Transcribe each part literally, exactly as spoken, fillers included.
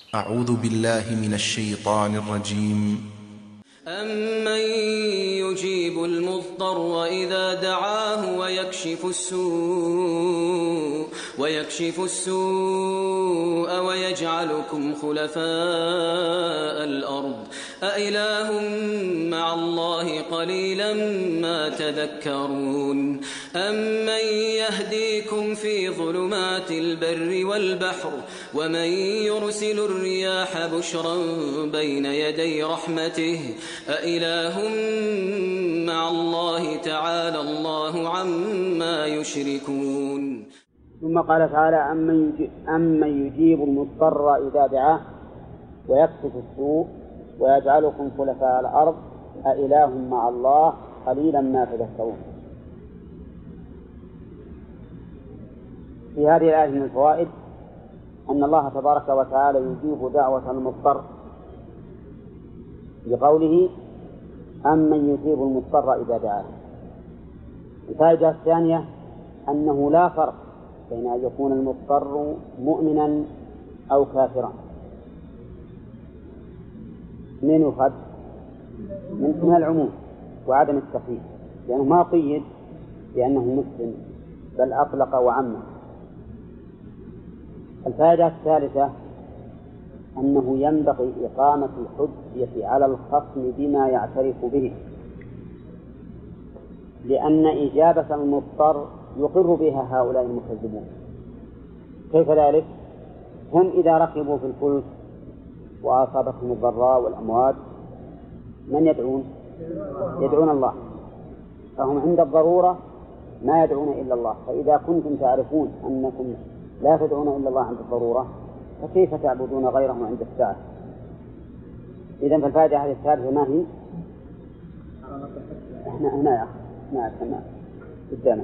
أعوذ بالله من الشيطان الرجيم. أمن يجيب المضطر إذا دعاه ويكشف السوء ويكشف السوء ويجعلكم خلفاء الأرض أإله مع الله قليلا ما تذكرون أمن يهديكم في ظلمات البر والبحر ومن يرسل الرياح بشرا بين يدي رحمته أإله مع الله تعالى الله عما يشركون. ثم قال تعالى أمن يجيب المضطر إذا دعاه ويكشف السوء ويجعلكم خلفاء الأرض أإله مع الله قليلا ما تذكرون. في هذه الآية من الفوائد أن الله تبارك وتعالى يجيب دعوة المضطر بقوله أمن يجيب المضطر إذا دعاه. الفائدة الثانية أنه لا فرق بين أن يكون المضطر مؤمنا أو كافرا. من يخذ من العموم وعدم التقييد، لأنه ما قيد بأنه مسلم بل أطلق وعمه. الفائدة الثالثة أنه ينبغي إقامة الحجة على الخصم بما يعترف به، لأن إجابة المضطر يقر بها هؤلاء المكذبون. كيف ذلك؟ هم إذا ركبوا في الفلك وأصابتهم الضراء والأموات من يدعون؟ يدعون الله، فهم عند الضرورة ما يدعون إلا الله. فإذا كنتم تعرفون أنكم لا تدعون إلا الله عند الضرورة فكيف تعبدون غيره عند الساعة؟ إذن فالفائدة هذه الثالثة ما هي؟ هنا هنا يا أخي هنا هنا قدامنا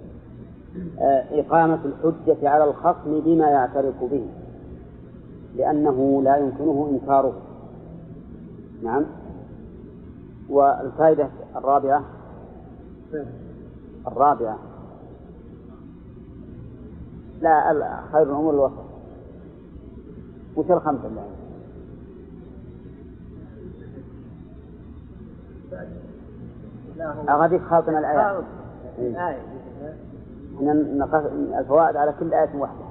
إقامة الحجة على الخصم بما يعترف به، لأنه لا يمكنه إنكاره. نعم. والفائدة الرابعة الرابعة لا خير الأمور الوسط. وش الخمسة اللي أغاديك خاطنا الآيات. احنا نقص الفوائد على كل آية واحدة.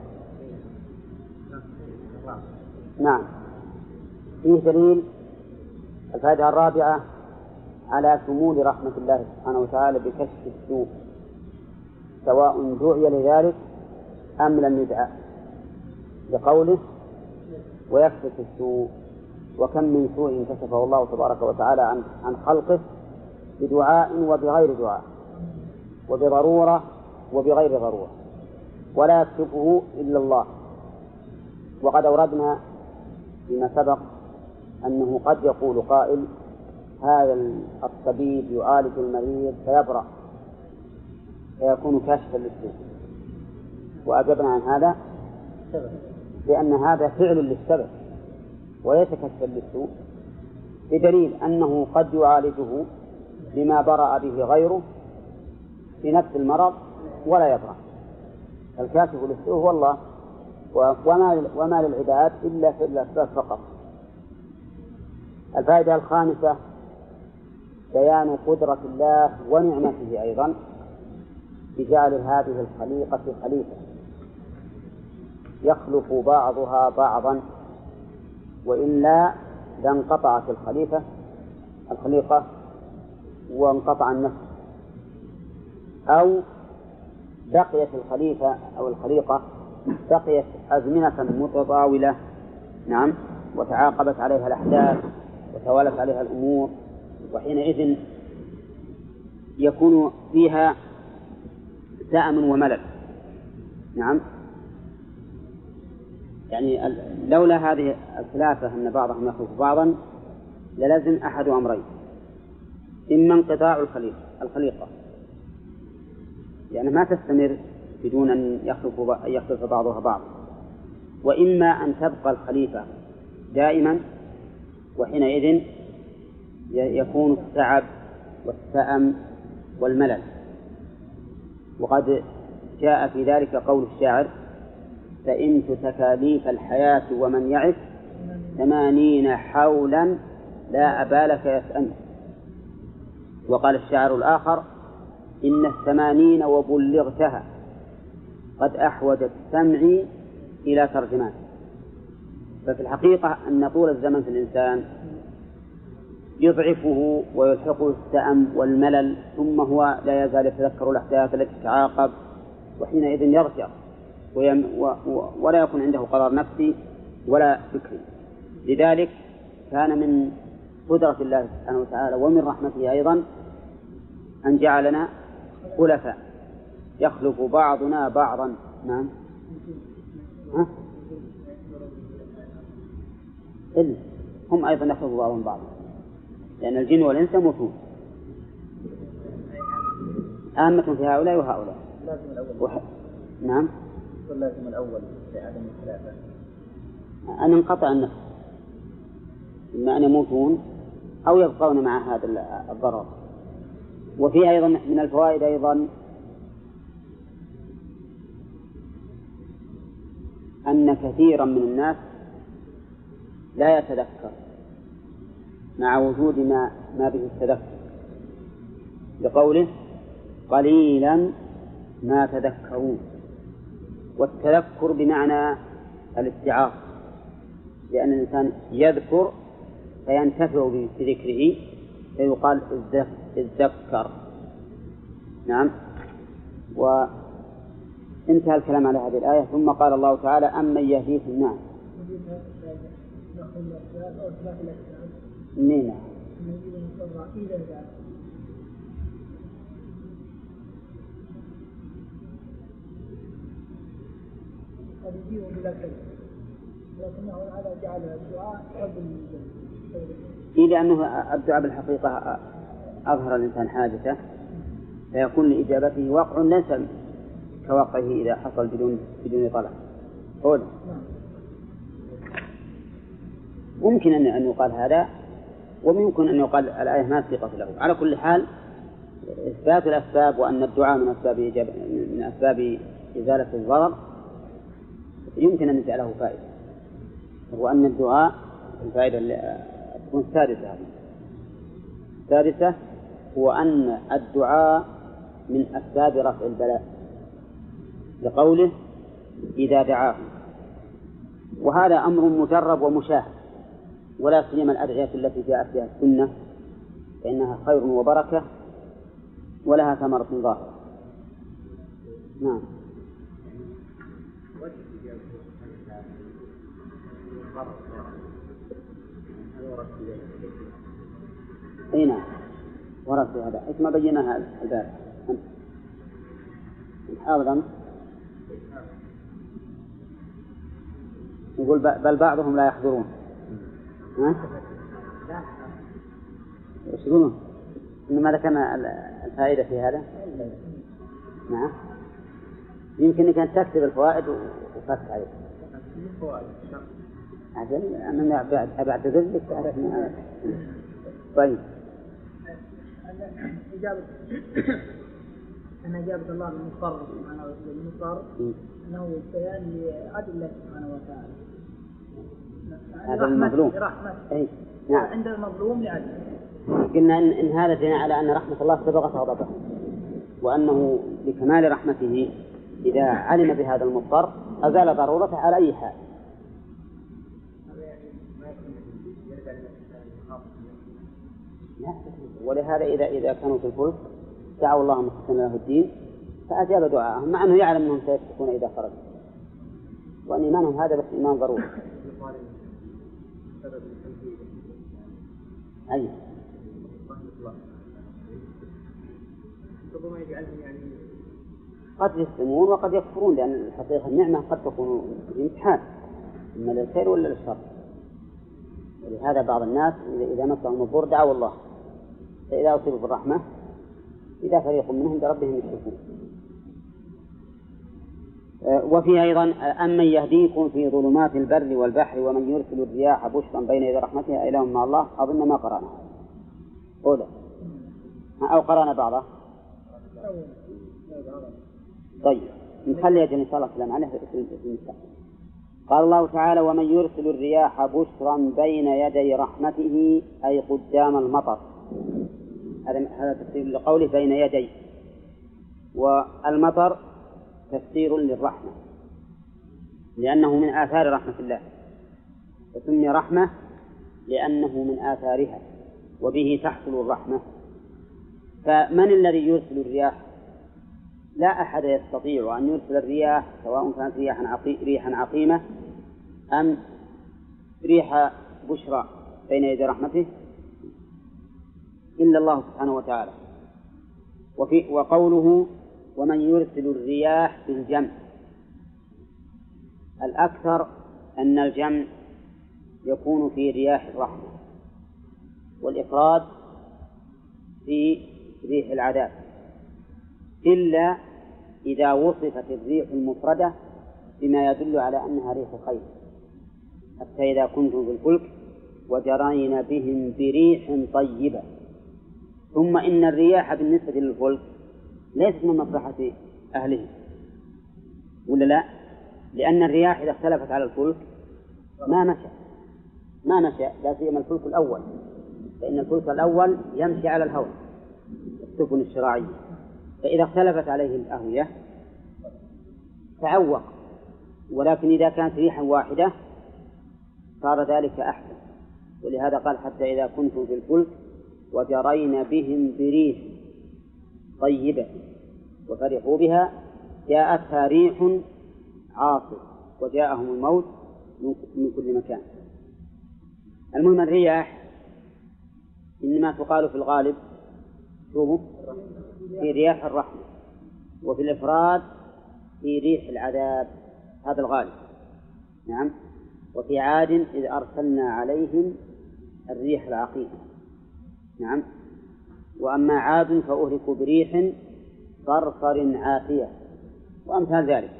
نعم. فيه دليل الفائدة الرابعة على شمول رحمة الله سبحانه وتعالى بكشف السوء، سواء دعي لذلك أم لم يدعى، لقوله ويكشف السوء. وكم من سوء كشفه الله تبارك وتعالى عن عن خلقه بدعاء وبغير دعاء، وبضرورة وبغير ضرورة، ولا يكشفه إلا الله. وقد أوردنا فيما سبق أنه قد يقول قائل هذا الطبيب يعالج المريض فيبرأ فيكون كاشفا للسوء، وأجبنا عن هذا لأن هذا فعل للسبب ويتكشف للسوء، بدليل أنه قد يعالجه بما برأ به غيره في نفس المرض ولا يبرأ. الكاشف للسوء هو الله، وما, وما للعباد إلا في الأسباب فقط. الفائدة الخامسة بيان قدرة الله ونعمته أيضا بجعل هذه الخليقة خليفة يخلق بعضها بعضا، وإلا لانقطعت الخليفة الخليقة وانقطع النفس، أو بقيت الخليفة أو الخليقة بقيت أزمنة متطاولة. نعم. وتعاقبت عليها الأحداث وتوالت عليها الأمور، وحينئذ يكون فيها سأم وملل. نعم. يعني لولا هذه الخلافة أن بعضهم يخلف بعضا للزم أحد أمرين: إما انقطاع الخليقة الخليقة يعني ما تستمر بدون أن يخلف يخلف بعضها بعض، وإما أن تبقى الخليفة دائما، وحينئذ يكون التعب والسأم والملل. وقد جاء في ذلك قول الشاعر: فإنت تكاليف الحياة ومن يعف ثمانين حولا لا أبالك يسألني. وقال الشاعر الآخر إن الثمانين وبلغتها قد أحوجت سمعي إلى ترجمان. ففي الحقيقة أن طول الزمن في الإنسان يضعفه ويلحقه السأم والملل، ثم هو لا يزال يتذكر الأحداث التي تتعاقب، وحينئذ يرجع ولا يكون عنده قرار نفسي ولا فكري. لذلك كان من قدرة الله سبحانه وتعالى ومن رحمته أيضا أن جعلنا خلفاء يخلف بعضنا بعضا. نعم. ها؟ إلا هم أيضا يخلف بعضهم بعضا، لأن الجن والإنس يموتون، آمة في هؤلاء وهؤلاء. وح... نعم. اللازم الأول لعدم الخلافة أن انقطع النفس، إما أن يموتون أو يبقون مع هذا الضرر. وفي أيضا من الفوائد أيضا أن كثيرا من الناس لا يتذكر مع وجود ما, ما به التذكر، لقوله قليلا ما تذكرون. والتذكر بمعنى الاستيعاب، لأن الإنسان يذكر فينتفع بذكره فيقال اذكر. نعم. وانتهى الكلام على هذه الآية. ثم قال الله تعالى أمن يهديكم. نعم. نعم. لكنه هذا جعل الدعاء قبل إيه، لأنه الدعاء بالحقيقة أظهر الإنسان حاجته فيكون لإجابته وقع ليس كوقعه إذا حصل بدون بدون طلب. قول ممكن أن يقال هذا، وممكن أن يقال الآية ما ثقة له. على كل حال إثبات الأسباب وأن الدعاء من أسباب إجابة من أسباب إزالة الضرر يمكن أن يجعله فائدة، وأن الدعاء الفائدة تكون السادسة. السادسة هو أن الدعاء من أسباب رفع البلاء، لقوله إذا دعاهم، وهذا أمر مجرب ومشاهد، ولا سيما الأدعية التي جاءت بها السنة فإنها خير وبركة ولها ثمرة ظاهرة. نعم. اي نعم ورد في هذا. ايش ما بيناها البارح حاضرا. يقول بل بعضهم لا يحضرون. ها؟ ايش يقولون؟ انما ذكرنا الفائدة في هذا. نعم. يمكن انك أن تكتب الفوائد وفك عليك. عجل أنا أبعد ذلك تعرفني. طيب. إجابة أن إجابة الله المضطر سبحانه وتعالى المضطر أنه بيان لعدل الله سبحانه وتعالى. هذا المظلوم. أي. نعم. عند المظلوم لعدل. قلنا إن, إن هذا دليل على أن رحمة الله سبقت غضبه، وأنه بكمال رحمته إذا علم بهذا المضطر أزال ضرورته على أي حال. ولهذا إذا إذا كانوا في الفلك دعوا الله مخلصين له الدين فأجاب دعاءهم، مع أنه يعلم أنهم سيسقطون إذا خرجوا، وأن إيمانهم هذا بس إيمان ضروري. أي. قد يسلمون وقد يكفرون، لأن الحقيقة النعمة قد تكون في امتحان إما للخير ولا للشر. ولهذا بعض الناس إذا مسهم الضر دعوا الله، فإذا أصيبوا بالرحمة إذا فريق منهم بربهم يشركون. وفي أيضا أمن يهديكم في ظلمات البر والبحر ومن يرسل الرياح بشرا بين يدي رحمته إله مع الله. أظن ما قرأنا أولا أو قرأنا بعضها. طيب نخلي أجل إن شاء الله كلام عليه في المستقبل. قال الله تعالى ومن يرسل الرياح بشرا بين يدي رحمته أي قدام المطر. هذا تفسير لقوله بين يدي، والمطر تفسير للرحمة لأنه من آثار رحمة الله، فسمي رحمة لأنه من آثارها وبه تحصل الرحمة. فمن الذي يرسل الرياح؟ لا أحد يستطيع أن يرسل الرياح سواء كانت ريحا عقيمة أم ريح بشرى بين يدي رحمته إلا الله سبحانه وتعالى. وفي وقوله ومن يرسل الرياح بالجمع، الأكثر أن الجمع يكون في رياح الرحمة والإفراد في ريح العذاب، إلا إذا وصفت الريح المفردة بما يدل على أنها ريح خير، حتى إذا كنتم في الفلك وجرين بهم بريح طيبة. ثم إن الرياح بالنسبة للفلك ليست من مصلحة أهله، ولا لا؟ لأن الرياح إذا اختلفت على الفلك ما مشى ما مشى لا سيما الفلك الأول، فإن الفلك الأول يمشي على الهواء السفن الشراعية، فإذا اختلفت عليه الأهوية تعوق. ولكن إذا كانت ريحا واحدة صار ذلك أحسن، ولهذا قال حتى إذا كنتم في الفلك وجرين بهم بريح طيبة وفرحوا بها جاءتها ريح عاصف وجاءهم الموت من كل مكان. المهم الرياح إنما تقال في الغالب شوفوا في رياح الرحمة، وفي الإفراد في ريح العذاب، هذا الغالب. نعم. وفي عاد إذ أرسلنا عليهم الريح العقيم. نعم. وأما عاد فأهلكوا بريح صرصر عاتية وأمثال ذلك.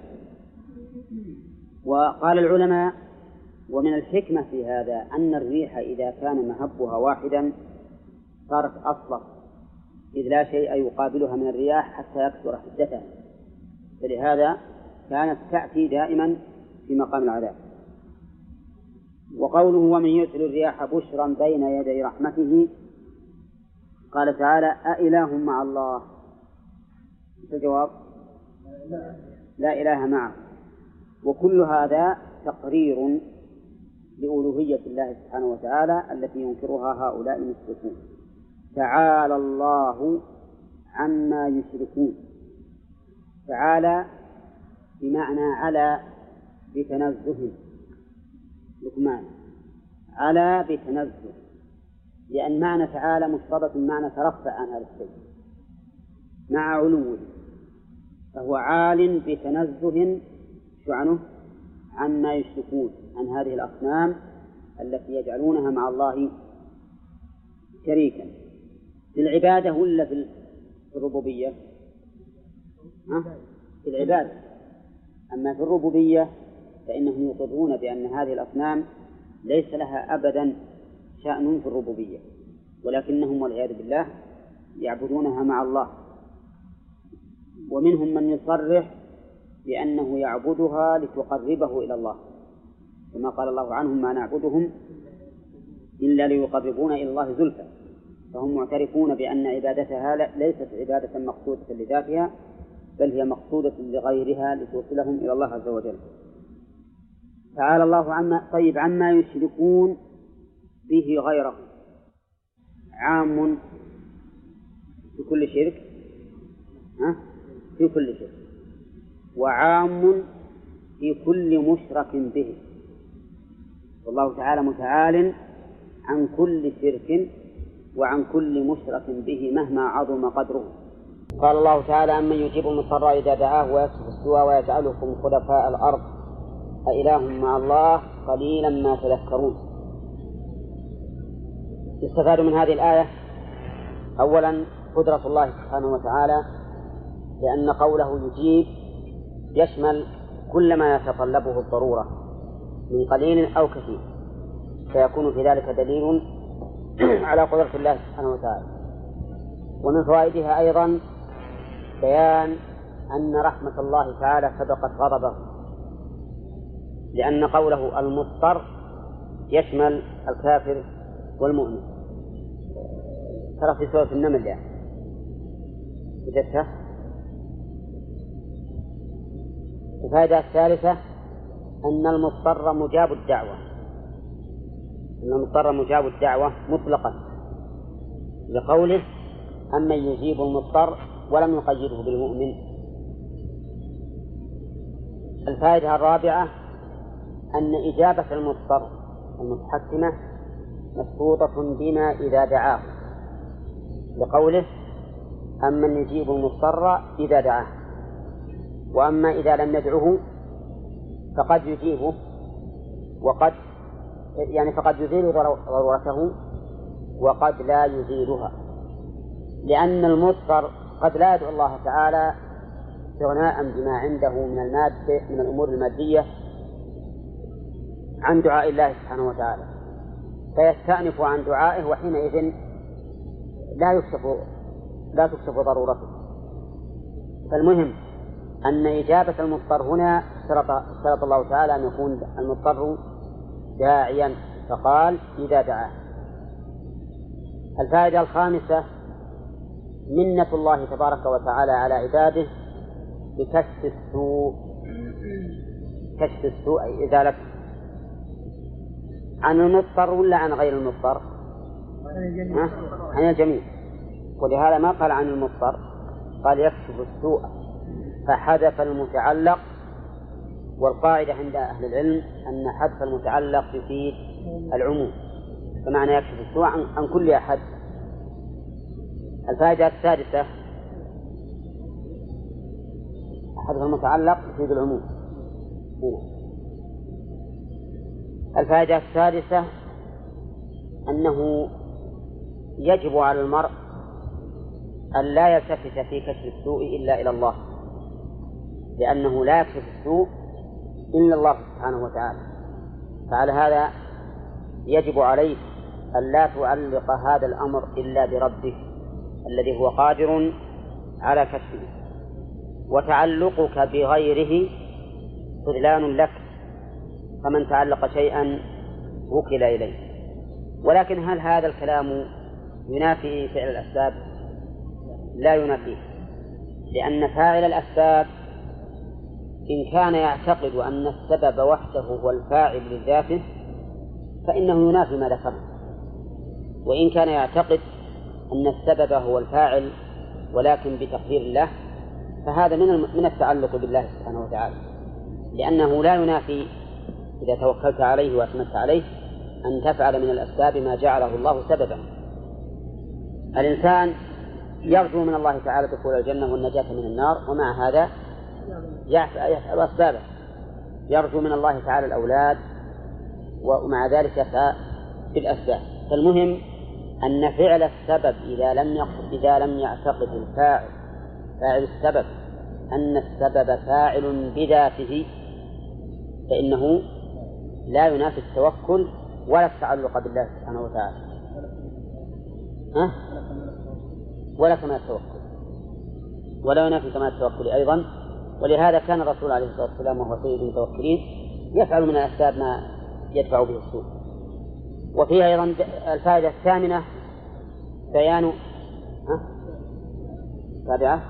وقال العلماء ومن الحكمة في هذا أن الريح إذا كان مهبها واحدا صارت أصلب، إذ لا شيء يقابلها من الرياح حتى يكثر حدتها، فلهذا كانت تأتي دائما في مقام العذاب. وقوله ومن يرسل الرياح بشرا بين يدي رحمته، قال تعالى أإله مع الله؟ الجواب لا إله معه. وكل هذا تقرير لألوهية الله سبحانه وتعالى التي ينكرها هؤلاء المشركون. تعالى الله عما يشركون. تعالى بمعنى على بتنزه، لقمان على بتنزه، لأن معنى تعالى مشترط معنى ترفع عن هذا الشيء مع علوه، فهو عال بتنزه شعنه عما يشركون، عن هذه الأصنام التي يجعلونها مع الله شريكا في العبادة ولا في الربوبية؟ ها؟ في العبادة. أما في الربوبية فإنهم يقرون بأن هذه الأصنام ليس لها أبدا شأن في الربوبية، ولكنهم والعياذ بالله يعبدونها مع الله. ومنهم من يصرح بأنه يعبدها لتقربه إلى الله، كما قال الله عنهم ما نعبدهم إلا ليقربونا إلى الله زلفى، فهم معترفون بأن عبادتها ليست عبادة مقصودة لذاتها، بل هي مقصودة لغيرها لتوصلهم إلى الله عز وجل. تعالى الله عما طيب عما يشركون به غيره، عام في كل شرك، ها؟ في كل شرك، وعام في كل مشرك به، والله تعالى متعال عن كل شرك وعن كل مشرك به مهما عظم قدره. قال الله تعالى أمن يجيب المضطر إذا دعاه ويكشف السوء ويجعلكم خلفاء الأرض أإله مع الله قليلا ما تذكرون. يستفاد من هذه الآية أولا قدرة الله سبحانه وتعالى، لأن قوله يجيب يشمل كل ما يتطلبه الضرورة من قليل أو كثير، فيكون في ذلك دليل على قدرة الله سبحانه وتعالى. ومن فوائدها أيضا بيان أن رحمة الله تعالى سبقت غضبه، لأن قوله المضطر يشمل الكافر والمؤمن. ترى في سورة النمل يعني وجدتها. الفائدة الثالثة أن المضطر مجاب الدعوة، أن المضطر مجاب الدعوة مطلقا لقوله أمن يجيب المضطر ولم يقيده بالمؤمن. الفائدة الرابعة أن إجابة المضطر المتحكمة مشروطة بما إذا دعاه لقوله أمن يجيب المضطر إذا دعاه، وأما إذا لم يدعه فقد يجيبه وقد يعني فقد يزيل ضرورته وقد لا يزيلها، لأن المضطر قد لا يدعو الله تعالى استغناء بما عنده من المادة من الأمور المادية عن دعاء الله سبحانه وتعالى، فيستأنف عن دعائه وحينئذ لا يكشف لا تكشف ضرورته. فالمهم أن إجابة المضطر هنا اشترط الله تعالى أن يكون المضطر داعيا، فقال إذا دعاه. الفائدة الخامسة منة الله تبارك وتعالى على عباده بكشف السوء، كشف السوء أي إزالة عن المضطر ولا عن غير المضطر؟ عن الجميع. ولهذا ما قال عن المضطر، قال يكشف السوء فحذف المتعلق. والقاعدة عند أهل العلم أن حذف المتعلق يفيد العموم، فمعنى يكشف السوء عن كل أحد. الفائدة السادسة حذف المتعلق يفيد العموم. الفائدة السادسة أنه يجب على المرء أن لا يلتفت في كشف السوء إلا إلى الله، لأنه لا يكشف السوء إلا الله سبحانه وتعالى. فعلى هذا يجب عليك أن لا تعلق هذا الأمر إلا بربك الذي هو قادر على كشفه، وتعلقك بغيره خذلان لك، فمن تعلق شيئا وكل إليه. ولكن هل هذا الكلام ينافي فعل الأسباب؟ لا ينافيه، لأن فاعل الأسباب إن كان يعتقد أن السبب وحده هو الفاعل لذاته فإنه ينافي ما ذكره، وإن كان يعتقد أن السبب هو الفاعل ولكن بتقدير الله فهذا من من التعلق بالله سبحانه وتعالى، لأنه لا ينافي إذا توكلت عليه واعتمدت عليه أن تفعل من الأسباب ما جعله الله سببا. الإنسان يرجو من الله تعالى دخول الجنة والنجاة من النار، ومع هذا يفعل أسبابه، يرجو من الله تعالى الأولاد ومع ذلك يسعى في الأسباب. فالمهم أن فعل السبب إذا لم إذا لم يعتقد الفاعل فاعل السبب أن السبب فاعل بذاته فإنه لا ينافي التوكل ولا التعلق بالله سبحانه وتعالى، ها؟ ولا كما التوكل ولا ينافي كما التوكل أيضا. ولهذا كان الرسول عليه الصلاة والسلام وهو سيد المتوكلين يفعل من الأسباب ما يدفع به السوء. وفيها أيضا الفائدة الثامنة بيان ها؟ السابعة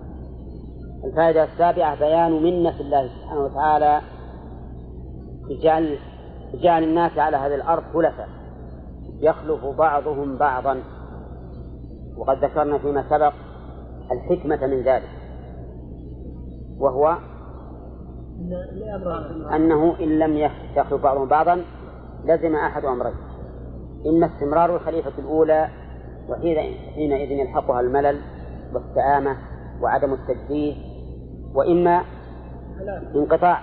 الفائدة السابعة بيان منة الله سبحانه وتعالى بجعل بجعل الناس على هذه الأرض خلفاء يخلف بعضهم بعضا، وقد ذكرنا فيما سبق الحكمة من ذلك، وهو أنه إن لم يخلف بعضهم بعضا لزم أحد أمرين: إما استمرار الخليفة الأولى وحينئذ يلحقها الملل والسآمة وعدم التجديد، وإما انقطاع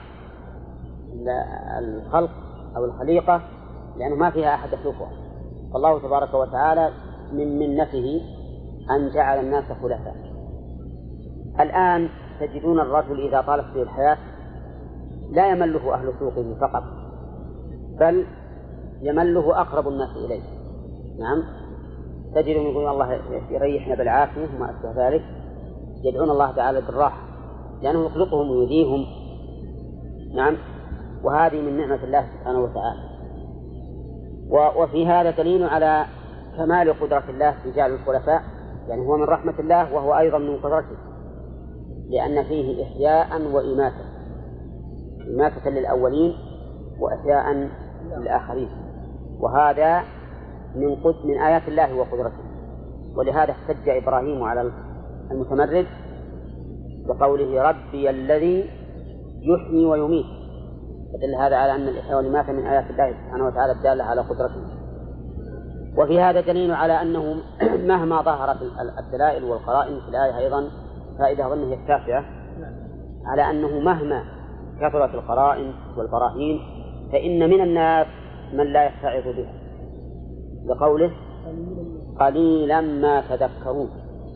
الخلق أو الخليقة لأنه ما فيها أحد يخلفها. فالله تبارك وتعالى من منته أن جعل الناس خلفاء. الآن تجدون الرجل إذا طالت به الحياة لا يمله أهل سوقه فقط، بل يمله أقرب الناس إليه. نعم، تجدون يقولون الله يريحنا بالعافية وما أشبه ذلك، يدعون الله تعالى بالراحة لأنه يخلقهم ويهديهم. نعم، وهذه من نعمة الله سبحانه وتعالى. وفي هذا دليل على كمال قدرة الله في جعل الخلفاء، يعني هو من رحمة الله وهو أيضا من قدرته، لأن فيه إحياء وإماتة، إماتة للأولين وإحياء للآخرين، وهذا من قد من آيات الله وقدرته. ولهذا احتج إبراهيم على المتمرد بقوله ربي الذي يحيي ويميت، فدل هذا على أن الإحياء والإماتة من آيات الله سبحانه وتعالى الدالة على قدرته. وفي هذا دليل على أنه مهما ظهرت الدلائل والقرائن في الآية أيضا فائدة أظن هي التاسعة، على أنه مهما كثرت القرائن والبراهين فإن من الناس من لا يتعظ بها، لقوله قليلا ما تذكرون.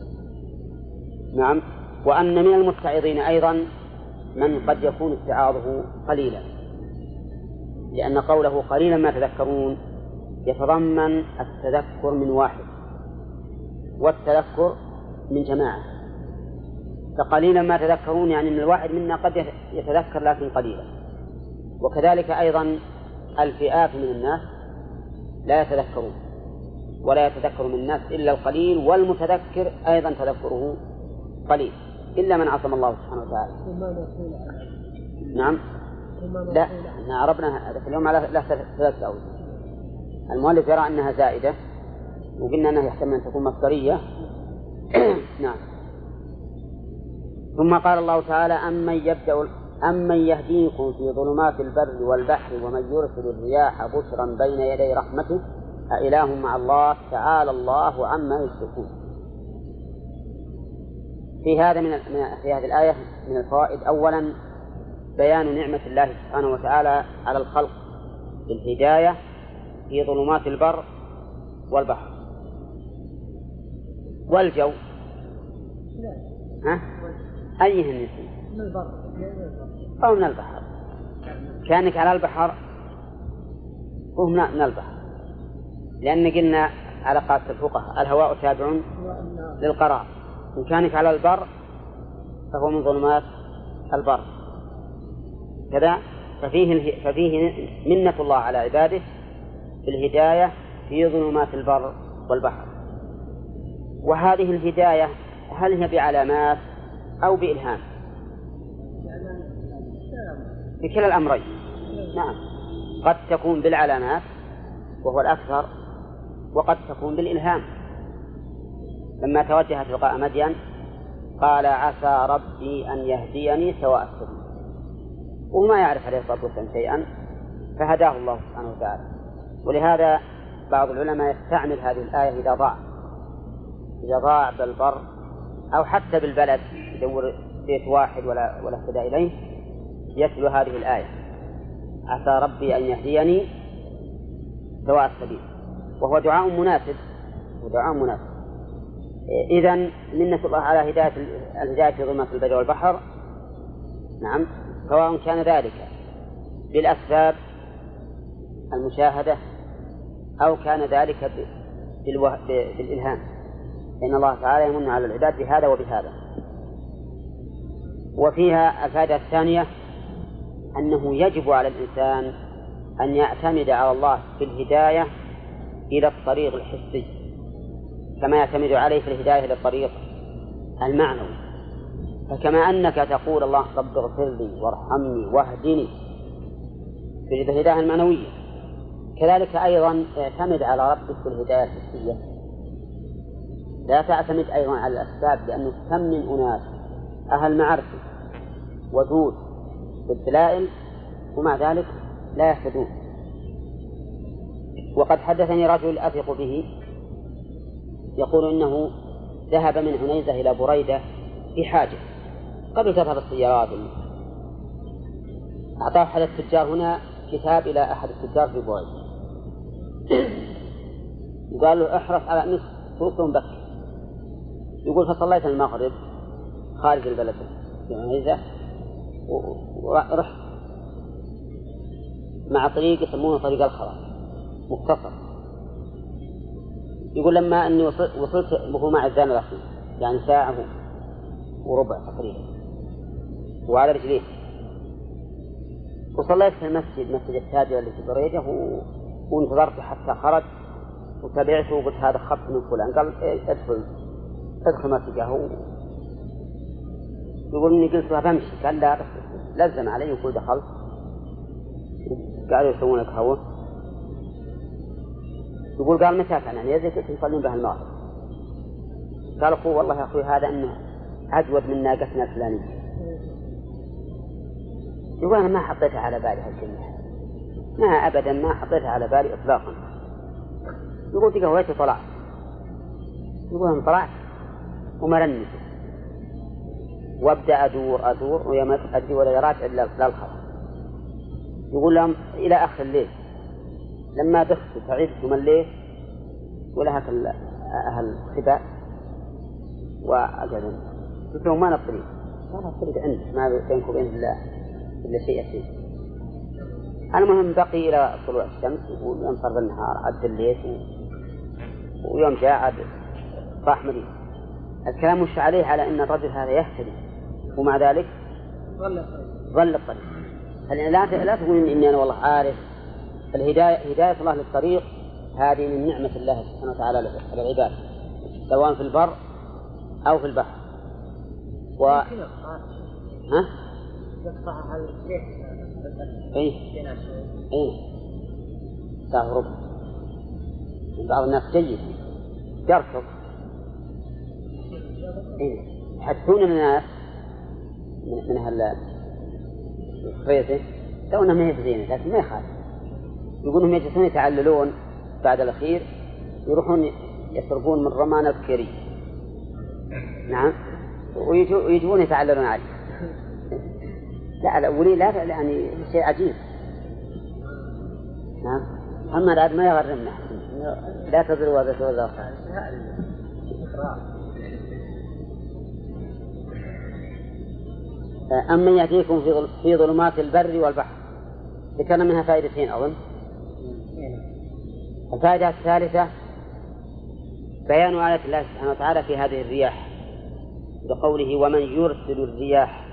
نعم. وأن من المتعظين أيضا من قد يكون اتعاظه قليلا، لأن قوله قليلا ما تذكرون يتضمن التذكر من واحد والتذكر من جماعة. فقليلا ما تذكرون يعني من الواحد منا قد يتذكر لكن قليلا. وكذلك أيضا الفئات من الناس لا يتذكرون، ولا يتذكر من الناس إلا القليل، والمتذكر أيضا تذكره قليل إلا من عصم الله سبحانه وتعالى. نعم. لا احنا عربنا هذا اليوم على لا ثلاثة أوجه. المؤلف يرى أنها زائدة وقلنا أنها يحتمل أن تكون مصدرية. نعم. ثم قال الله تعالى أمن يبدأ أمن يهديكم في ظلمات البر والبحر ومن يرسل الرياح بشرا بين يدي رحمته أإله مع الله تعالى الله عما يشركون. في هذا من في هذه الآية من الفوائد أولا بيان نعمة الله سبحانه وتعالى على الخلق بالهداية في ظلمات البر والبحر والجو. ها؟ أيهن يسمى؟ من البر أو من البحر. كانك على البحر هو من البحر، لأن قلنا على قاعدة الفقهاء الهواء تابع للقرار. إن كانك على البر فهو من ظلمات البر كذا. ففيه, ففيه منة الله على عباده بالهداية في ظلمات البر والبحر. وهذه الهداية هل هي بعلامات أو بإلهام؟ بكلا الأمرين. نعم، قد تكون بالعلامات وهو الأكثر، وقد تكون بالإلهام. لما توجه تلقاء مدين قال عسى ربي أن يهديني سواء السبيل، وما يعرف عليه الصلاة والسلام شيئا فهداه الله سبحانه وتعالى. ولهذا بعض العلماء يستعمل هذه الآية إذا ضاع إذا ضاع بالبر أو حتى بالبلد يدور بيت واحد ولا ولا اهتدى إليه يتلو هذه الآية عسى ربي أن يهديني سواء السبيل، وهو دعاء مناسب ودعاء مناسب. إذن منة الله على هداية الهداية في ظلمات البر والبحر. نعم، سواء كان ذلك بالأسباب المشاهدة أو كان ذلك بالإلهام، إن الله تعالى يمن على العباد بهذا وبهذا. وفيها الفائدة الثانية أنه يجب على الإنسان أن يعتمد على الله في الهداية إلى الطريق الحسي كما يعتمد عليه في الهداية إلى الطريق المعنوي. فكما أنك تقول الله رب اغفر لي وارحمني واهدني في الهداية المعنوية، كذلك أيضا اعتمد على ربك في الهداية الحسية. لا تعتمد أيضا على الأسباب، لأنه كم من أناس أهل معرفة وجود بالدلائل ومع ذلك لا يهتدون. وقد حدثني رجل أثق به يقول إنه ذهب من عنيزة إلى بريدة في حاجة قبل تظهر السيارات. أعطاه أحد التجار هنا كتاب إلى أحد التجار في بريدة وقال له احرص على نصف توصل بك. يقول فصليت المغرب خارج البلد في عنيزة ورحت مع طريق يسمونه طريق الخرا مختصر. يقول لما أني وصلت وهو مع الزان الأخير يعني ساعة وربع تقريبا وعلى رجليه، وصليت في المسجد مسجد التاجر اللي في بريدة و... وانتظرت حتى خرج وتابعته وقلت هذا خط من فلان، قال ادخل ادخل مسجده. يقول إني قلت له بمشي، قال لا، بس لزم علي يقول دخلت. قالوا يسوونك هو. يقول قال متى كان يعني يزيد قلت يصلون به المغرب. قال أخوه والله يا أخوي هذا أنه أجود من ناقتنا الفلانية. يقول أنا ما حطيتها على بالي هالكلمة، ما أبدا ما حطيتها على بالي إطلاقا. يقول تقهويت وطلعت. يقول أنا طلعت ومرنت وابدأ أدور أدور ويوم أدري ولا راجع إلا للخبر. يقول لهم إلى آخر الليل لما دخت تعبت ومليت ولها أهل خباء وأجل قلت لهم ما نطريق، ما نطريق عندك، ما بينك وبين الله إلا شيء يسير. المهم بقي إلى طلوع الشمس ويوم صار النهار عد الليل ويوم جاء عد صاح مدين. الكلام مش عليه على أن الرجل هذا يهتدي ومع ذلك ظل الطريق. لا لا تقول إني أنا والله عارف. الهداية هداية الله للطريق هذه من نعمة الله سبحانه وتعالى على العباد سواء في البر أو في البحر. و ها؟ إيه إيه سأهرب من بعض الناس جيد يركض إيه يحدثون الناس من, من هلا الخريطة لو أنهم يهبزين لكن ما يخالف. يقولون يجلسون يتعللون بعد الأخير يروحون يسرقون من رمان البكري. نعم ويجون يتعللون عليه. لا الأولين لا يعني شيء عجيب. نعم محمد عاد ما يغرمنا لا تضر وذا وذا. أما يأتيكم في ظلمات البر والبحر ذكرنا منها فائدتين أظن. الفائدة الثالثة بيان آية الله سبحانه وتعالى في هذه الرياح بقوله ومن يرسل الرياح.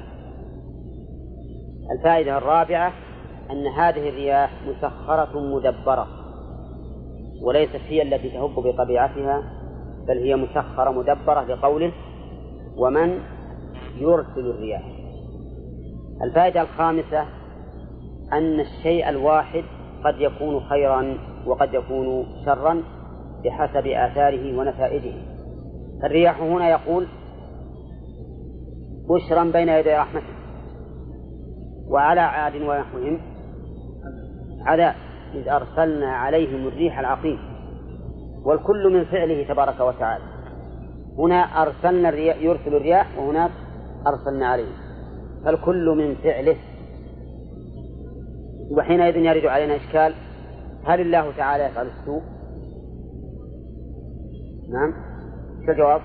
الفائدة الرابعة أن هذه الرياح مسخرة مدبرة وليست هي التي تهب بطبيعتها بل هي مسخرة مدبرة بقوله ومن يرسل الرياح. الفائدة الخامسة أن الشيء الواحد قد يكون خيرا وقد يكون شرا بحسب آثاره ونتائجه. الرياح هنا يقول بشرا بين يدي رحمته وعلى عاد ونحوهم عذاب إذ أرسلنا عليهم الريح العقيم. والكل من فعله تبارك وتعالى. هنا أرسلنا الرياح يرسل الرياح وهناك أرسلنا عليهم فالكل من فعله. وحينئذ يرد علينا إشكال هل الله تعالى يفعل السوء؟ نعم شو الجواب؟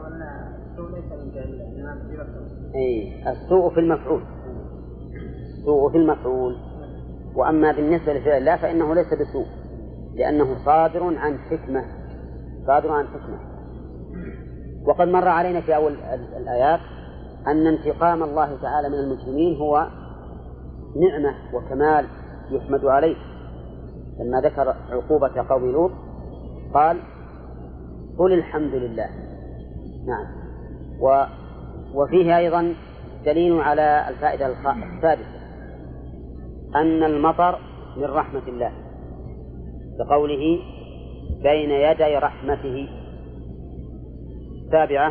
أي السوء في المفعول السوء في المفعول. وأما بالنسبة لفعل الله فإنه ليس بسوء لأنه صادر عن حكمة صادر عن حكمة. وقد مر علينا في أول الآيات أن انتقام الله تعالى من المجرمين هو نعمة وكمال يحمد عليه. لما ذكر عقوبة قوم لوط قال قل الحمد لله. نعم. و وفيه أيضا دليل على الفائدة السادسة أن المطر من رحمة الله بقوله بين يدي رحمته. السابعة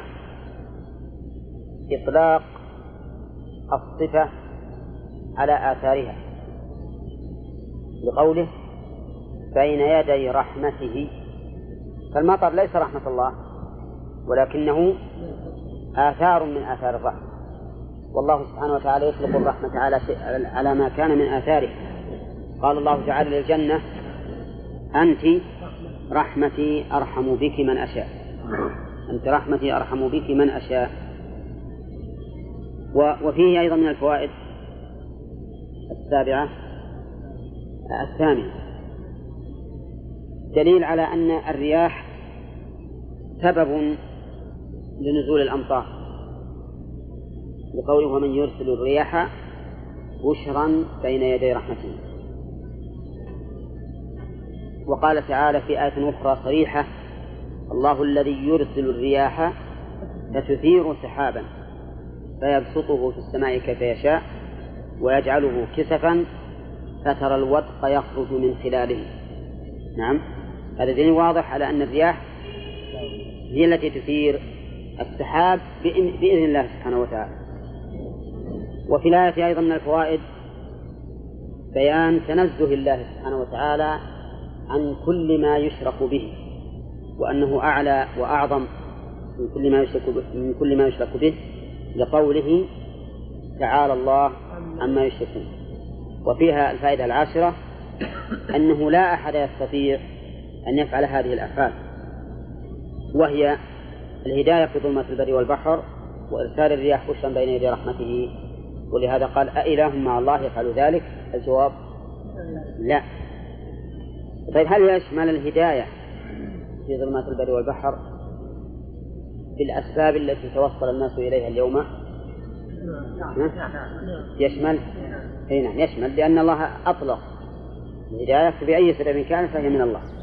إطلاق الصفة على آثارها بقوله بين يدي رحمته. فالمطر ليس رحمة الله ولكنه آثار من آثار الرحمة. والله سبحانه وتعالى يطلق الرحمة على, على ما كان من آثاره. قال الله تعالى للجنة أنت رحمتي أرحم بك من أشاء أنت رحمتي أرحم بك من أشاء. وفيه أيضا من الفوائد السابعة الثامنة دليل على أن الرياح سبب لنزول الأمطار بقوله ومن يرسل الرياح بشرا بين يدي رحمته. وقال تعالى في آية أخرى صريحة: الله الذي يرسل الرياح فتثير سحابا فيبسطه في السماء كيف يشاء ويجعله كسفا فترى الودق يخرج من خلاله. نعم، هذا دليل واضح على أن الرياح هي التي تثير السحاب بإذن الله سبحانه وتعالى. وفي الآية أيضا من الفوائد بيان تنزه الله سبحانه وتعالى عن كل ما يشرك به، وأنه أعلى وأعظم من كل ما يشرك به, من كل ما يشرك به لقوله تعالى الله عما يشركون. وفيها الفائدة العاشرة أنه لا أحد يستطيع أن يفعل هذه الأفعال، وهي الهداية في ظلمات البر والبحر وإرسال الرياح بشرا بين يدي رحمته. ولهذا قال: أإله مع الله يفعل ذلك؟ الجواب لا. طيب، هل يشمل الهداية في ظلمات البر والبحر بالأسباب التي توصل الناس إليها اليوم؟ يشمل؟ أي نعم يشمل، لأن الله أطلق الهداية بأي سبب كان فهي من الله.